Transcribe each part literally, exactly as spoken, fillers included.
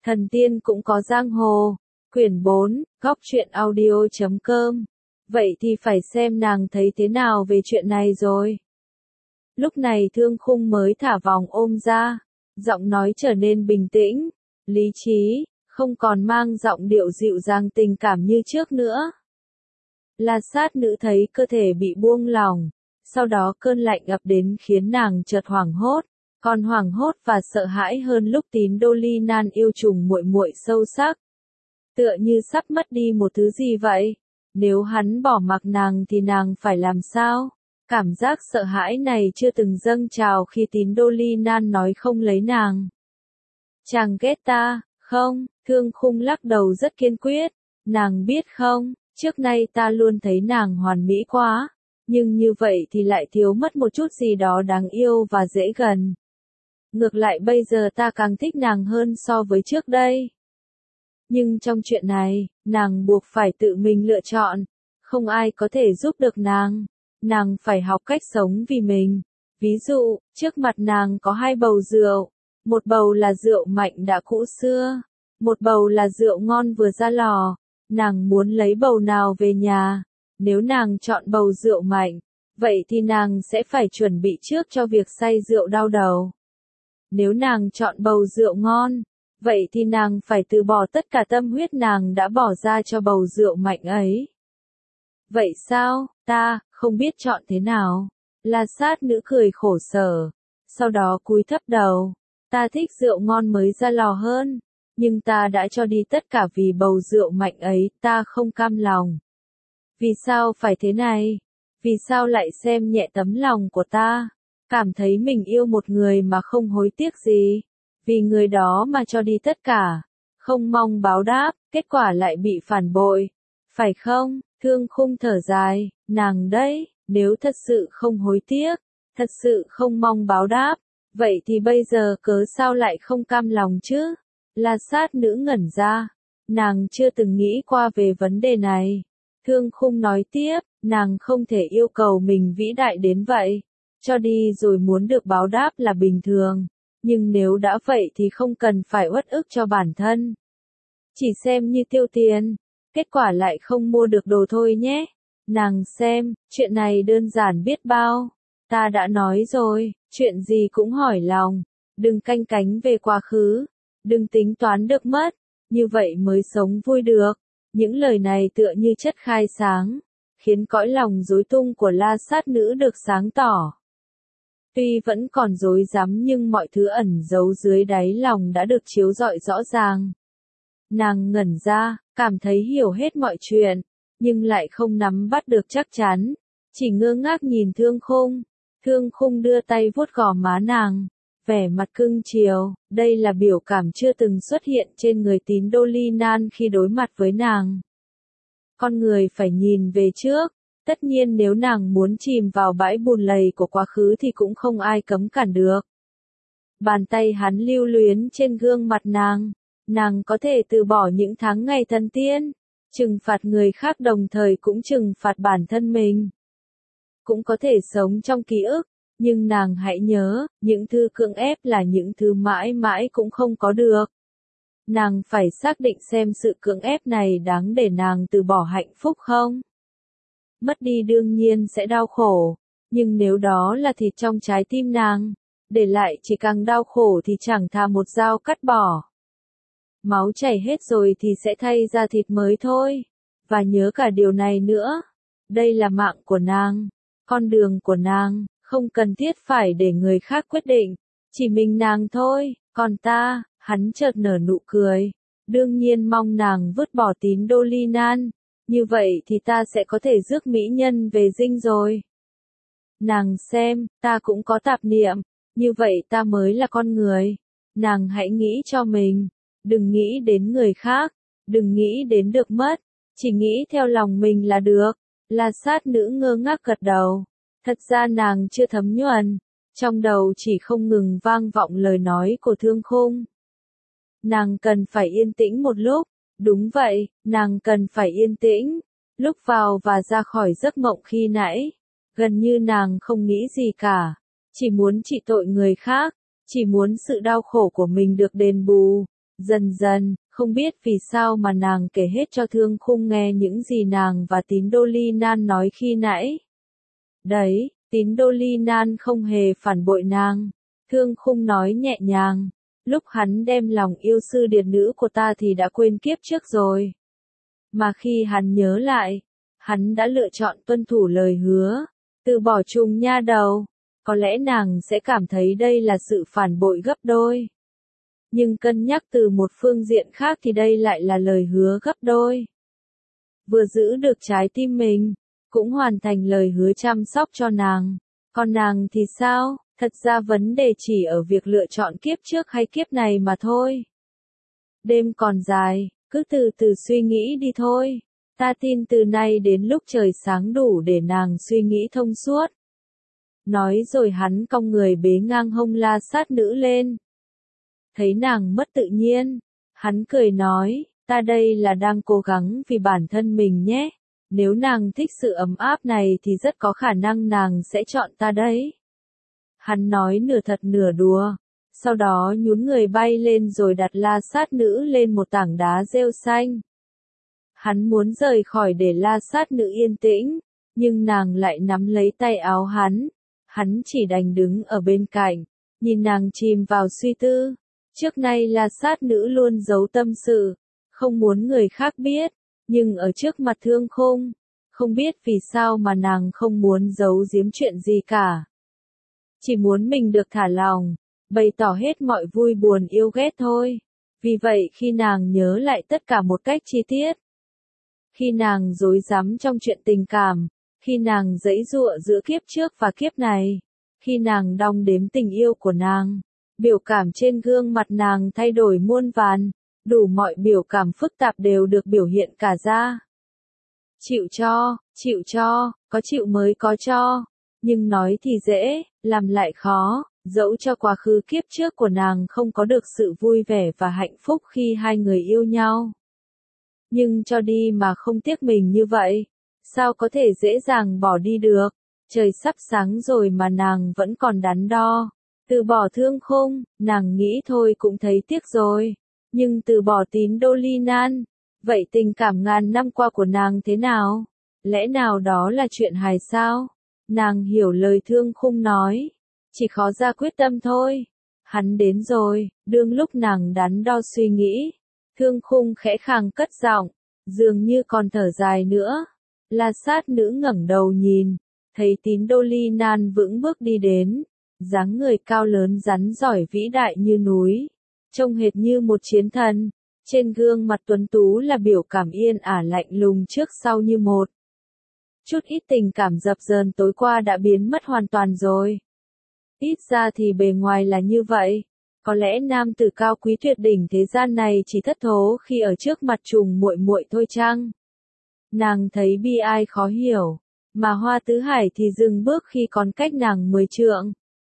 Thần tiên cũng có giang hồ. Quyển bốn, góc truyện audio chấm com. Vậy thì phải xem nàng thấy thế nào về chuyện này rồi. Lúc này Thương Khung mới thả vòng ôm ra, giọng nói trở nên bình tĩnh, lý trí, không còn mang giọng điệu dịu dàng tình cảm như trước nữa. La Sát Nữ thấy cơ thể bị buông lỏng, sau đó cơn lạnh ập đến khiến nàng chợt hoảng hốt, còn hoảng hốt và sợ hãi hơn lúc Tín Đô Ly Nan yêu trùng muội muội sâu sắc. Tựa như sắp mất đi một thứ gì vậy, nếu hắn bỏ mặc nàng thì nàng phải làm sao? Cảm giác sợ hãi này chưa từng dâng trào khi Tín Đô Ly Nan nói không lấy nàng. Chàng ghét ta, không? Thương Khung lắc đầu rất kiên quyết. Nàng biết không, trước nay ta luôn thấy nàng hoàn mỹ quá, nhưng như vậy thì lại thiếu mất một chút gì đó đáng yêu và dễ gần. Ngược lại bây giờ ta càng thích nàng hơn so với trước đây. Nhưng trong chuyện này, nàng buộc phải tự mình lựa chọn, không ai có thể giúp được nàng. Nàng phải học cách sống vì mình. Ví dụ, trước mặt nàng có hai bầu rượu, một bầu là rượu mạnh đã cũ xưa, một bầu là rượu ngon vừa ra lò. Nàng muốn lấy bầu nào về nhà? Nếu nàng chọn bầu rượu mạnh, vậy thì nàng sẽ phải chuẩn bị trước cho việc say rượu đau đầu. Nếu nàng chọn bầu rượu ngon, vậy thì nàng phải từ bỏ tất cả tâm huyết nàng đã bỏ ra cho bầu rượu mạnh ấy. Vậy sao, ta, không biết chọn thế nào? La Sát Nữ cười khổ sở, sau đó cúi thấp đầu. Ta thích rượu ngon mới ra lò hơn, nhưng ta đã cho đi tất cả vì bầu rượu mạnh ấy, ta không cam lòng. Vì sao phải thế này? Vì sao lại xem nhẹ tấm lòng của ta? Cảm thấy mình yêu một người mà không hối tiếc gì? Vì người đó mà cho đi tất cả, không mong báo đáp, kết quả lại bị phản bội. Phải không? Thương Khung thở dài, nàng đấy, nếu thật sự không hối tiếc, thật sự không mong báo đáp, vậy thì bây giờ cớ sao lại không cam lòng chứ? La Sát Nữ ngẩn ra, nàng chưa từng nghĩ qua về vấn đề này. Thương Khung nói tiếp, nàng không thể yêu cầu mình vĩ đại đến vậy, cho đi rồi muốn được báo đáp là bình thường, nhưng nếu đã vậy thì không cần phải uất ức cho bản thân. Chỉ xem như tiêu tiền, kết quả lại không mua được đồ thôi nhé. Nàng xem, chuyện này đơn giản biết bao. Ta đã nói rồi, chuyện gì cũng hỏi lòng, đừng canh cánh về quá khứ, đừng tính toán được mất, như vậy mới sống vui được. Những lời này tựa như chất khai sáng, khiến cõi lòng rối tung của La Sát Nữ được sáng tỏ. Tuy vẫn còn rối rắm nhưng mọi thứ ẩn giấu dưới đáy lòng đã được chiếu rọi rõ ràng. Nàng ngẩn ra, cảm thấy hiểu hết mọi chuyện, nhưng lại không nắm bắt được chắc chắn, chỉ ngơ ngác nhìn Thương Khung. Thương Khung đưa tay vuốt gò má nàng, vẻ mặt cưng chiều, đây là biểu cảm chưa từng xuất hiện trên người Tín Đô Ly Nan khi đối mặt với nàng. Con người phải nhìn về trước, tất nhiên nếu nàng muốn chìm vào bãi bùn lầy của quá khứ thì cũng không ai cấm cản được. Bàn tay hắn lưu luyến trên gương mặt nàng, nàng có thể từ bỏ những tháng ngày thần tiên, trừng phạt người khác đồng thời cũng trừng phạt bản thân mình. Cũng có thể sống trong ký ức, nhưng nàng hãy nhớ, những thứ cưỡng ép là những thứ mãi mãi cũng không có được. Nàng phải xác định xem sự cưỡng ép này đáng để nàng từ bỏ hạnh phúc không? Mất đi đương nhiên sẽ đau khổ, nhưng nếu đó là thịt trong trái tim nàng, để lại chỉ càng đau khổ thì chẳng thà một dao cắt bỏ. Máu chảy hết rồi thì sẽ thay ra thịt mới thôi. Và nhớ cả điều này nữa. Đây là mạng của nàng, con đường của nàng, không cần thiết phải để người khác quyết định. Chỉ mình nàng thôi, còn ta, hắn chợt nở nụ cười. Đương nhiên mong nàng vứt bỏ Tín Đô Ly Nan. Như vậy thì ta sẽ có thể rước mỹ nhân về dinh rồi. Nàng xem, ta cũng có tạp niệm. Như vậy ta mới là con người. Nàng hãy nghĩ cho mình. Đừng nghĩ đến người khác, đừng nghĩ đến được mất, chỉ nghĩ theo lòng mình là được. La Sát Nữ ngơ ngác gật đầu. Thật ra nàng chưa thấm nhuần, trong đầu chỉ không ngừng vang vọng lời nói của Thương Khung. Nàng cần phải yên tĩnh một lúc, đúng vậy, nàng cần phải yên tĩnh. Lúc vào và ra khỏi giấc mộng khi nãy, gần như nàng không nghĩ gì cả, chỉ muốn trị tội người khác, chỉ muốn sự đau khổ của mình được đền bù. Dần dần, không biết vì sao mà nàng kể hết cho Thương Khung nghe những gì nàng và Tín Đô Ly Nan nói khi nãy. Đấy, Tín Đô Ly Nan không hề phản bội nàng. Thương Khung nói nhẹ nhàng, lúc hắn đem lòng yêu sư điệt nữ của ta thì đã quên kiếp trước rồi. Mà khi hắn nhớ lại, hắn đã lựa chọn tuân thủ lời hứa, từ bỏ trùng nha đầu. Có lẽ nàng sẽ cảm thấy đây là sự phản bội gấp đôi. Nhưng cân nhắc từ một phương diện khác thì đây lại là lời hứa gấp đôi. Vừa giữ được trái tim mình, cũng hoàn thành lời hứa chăm sóc cho nàng. Còn nàng thì sao? Thật ra vấn đề chỉ ở việc lựa chọn kiếp trước hay kiếp này mà thôi. Đêm còn dài, cứ từ từ suy nghĩ đi thôi. Ta tin từ nay đến lúc trời sáng đủ để nàng suy nghĩ thông suốt. Nói rồi hắn cong người bế ngang hông La Sát nữ lên. Thấy nàng mất tự nhiên, hắn cười nói, ta đây là đang cố gắng vì bản thân mình nhé. Nếu nàng thích sự ấm áp này thì rất có khả năng nàng sẽ chọn ta đấy. Hắn nói nửa thật nửa đùa, sau đó nhún người bay lên rồi đặt La Sát nữ lên một tảng đá rêu xanh. Hắn muốn rời khỏi để La Sát nữ yên tĩnh, nhưng nàng lại nắm lấy tay áo hắn. Hắn chỉ đành đứng ở bên cạnh, nhìn nàng chìm vào suy tư. Trước nay La Sát nữ luôn giấu tâm sự, không muốn người khác biết, nhưng ở trước mặt Thương Khung, không biết vì sao mà nàng không muốn giấu giếm chuyện gì cả. Chỉ muốn mình được thả lòng, bày tỏ hết mọi vui buồn yêu ghét thôi. Vì vậy khi nàng nhớ lại tất cả một cách chi tiết, khi nàng rối rắm trong chuyện tình cảm, khi nàng giãy giụa giữa kiếp trước và kiếp này, khi nàng đong đếm tình yêu của nàng, biểu cảm trên gương mặt nàng thay đổi muôn vàn, đủ mọi biểu cảm phức tạp đều được biểu hiện cả ra. Chịu cho, chịu cho, có chịu mới có cho, nhưng nói thì dễ, làm lại khó, dẫu cho quá khứ kiếp trước của nàng không có được sự vui vẻ và hạnh phúc khi hai người yêu nhau. Nhưng cho đi mà không tiếc mình như vậy, sao có thể dễ dàng bỏ đi được, trời sắp sáng rồi mà nàng vẫn còn đắn đo. Từ bỏ Thương Khung, nàng nghĩ thôi cũng thấy tiếc rồi, nhưng từ bỏ Tín Đô Ly Nan, vậy tình cảm ngàn năm qua của nàng thế nào? Lẽ nào đó là chuyện hài sao? Nàng hiểu lời Thương Khung nói, chỉ khó ra quyết tâm thôi. Hắn đến rồi, đương lúc nàng đắn đo suy nghĩ, Thương Khung khẽ khàng cất giọng, dường như còn thở dài nữa. La Sát nữ ngẩng đầu nhìn, thấy Tín Đô Ly Nan vững bước đi đến, dáng người cao lớn rắn giỏi vĩ đại như núi, trông hệt như một chiến thần, trên gương mặt tuấn tú là biểu cảm yên ả lạnh lùng trước sau như một. Chút ít tình cảm dập dờn tối qua đã biến mất hoàn toàn rồi. Ít ra thì bề ngoài là như vậy. Có lẽ nam tử cao quý tuyệt đỉnh thế gian này chỉ thất thố khi ở trước mặt trùng muội muội thôi chăng? Nàng thấy bi ai khó hiểu, mà Hoa Tứ Hải thì dừng bước khi còn cách nàng mười trượng.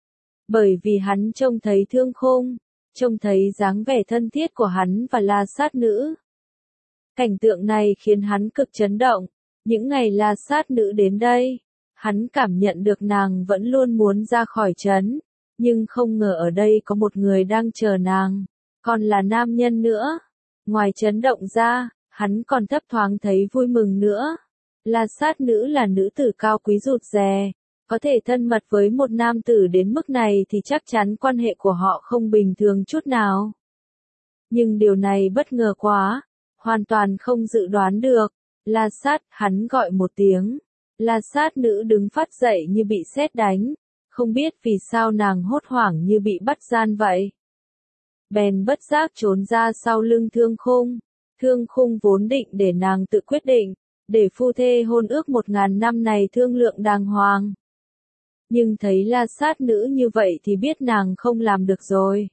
Bởi vì hắn trông thấy Thương Khung, trông thấy dáng vẻ thân thiết của hắn và La Sát nữ. Cảnh tượng này khiến hắn cực chấn động. Những ngày La Sát nữ đến đây, hắn cảm nhận được nàng vẫn luôn muốn ra khỏi trấn, nhưng không ngờ ở đây có một người đang chờ nàng, còn là nam nhân nữa. Ngoài chấn động ra, hắn còn thấp thoáng thấy vui mừng nữa. La Sát nữ là nữ tử cao quý rụt rè, có thể thân mật với một nam tử đến mức này thì chắc chắn quan hệ của họ không bình thường chút nào. Nhưng điều này bất ngờ quá, hoàn toàn không dự đoán được. La Sát, hắn gọi một tiếng. La Sát nữ đứng phát dậy như bị sét đánh, không biết vì sao nàng hốt hoảng như bị bắt gian vậy. Bèn bất giác trốn ra sau lưng Thương Khung. Thương Khung vốn định để nàng tự quyết định, để phu thê hôn ước một ngàn năm này thương lượng đàng hoàng. Nhưng thấy La Sát nữ như vậy thì biết nàng không làm được rồi.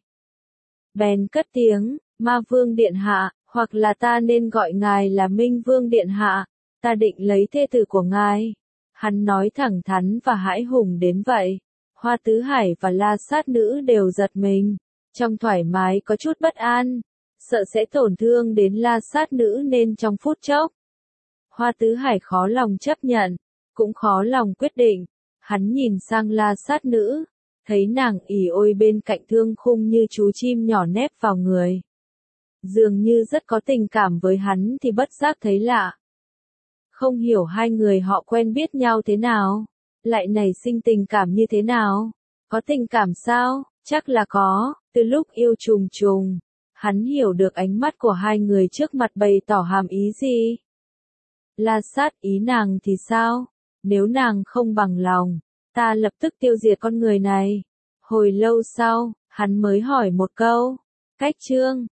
Bèn cất tiếng, Ma Vương điện hạ, hoặc là ta nên gọi ngài là Minh Vương điện hạ, ta định lấy thê tử của ngài. Hắn nói thẳng thắn và hãi hùng đến vậy. Hoa Tứ Hải và La Sát nữ đều giật mình, trong thoải mái có chút bất an, sợ sẽ tổn thương đến La Sát nữ nên trong phút chốc. Hoa Tứ Hải khó lòng chấp nhận, cũng khó lòng quyết định. Hắn nhìn sang La Sát nữ, thấy nàng ỉ ôi bên cạnh Thương Khung như chú chim nhỏ nép vào người. dường như rất có tình cảm với hắn thì bất giác thấy lạ. Không hiểu hai người họ quen biết nhau thế nào, lại nảy sinh tình cảm như thế nào. Có tình cảm sao? Chắc là có, từ lúc yêu trùng trùng, hắn hiểu được ánh mắt của hai người trước mặt bày tỏ hàm ý gì. La Sát ý nàng thì sao? Nếu nàng không bằng lòng, ta lập tức tiêu diệt con người này. Hồi lâu sau, hắn mới hỏi một câu. Cách Trương,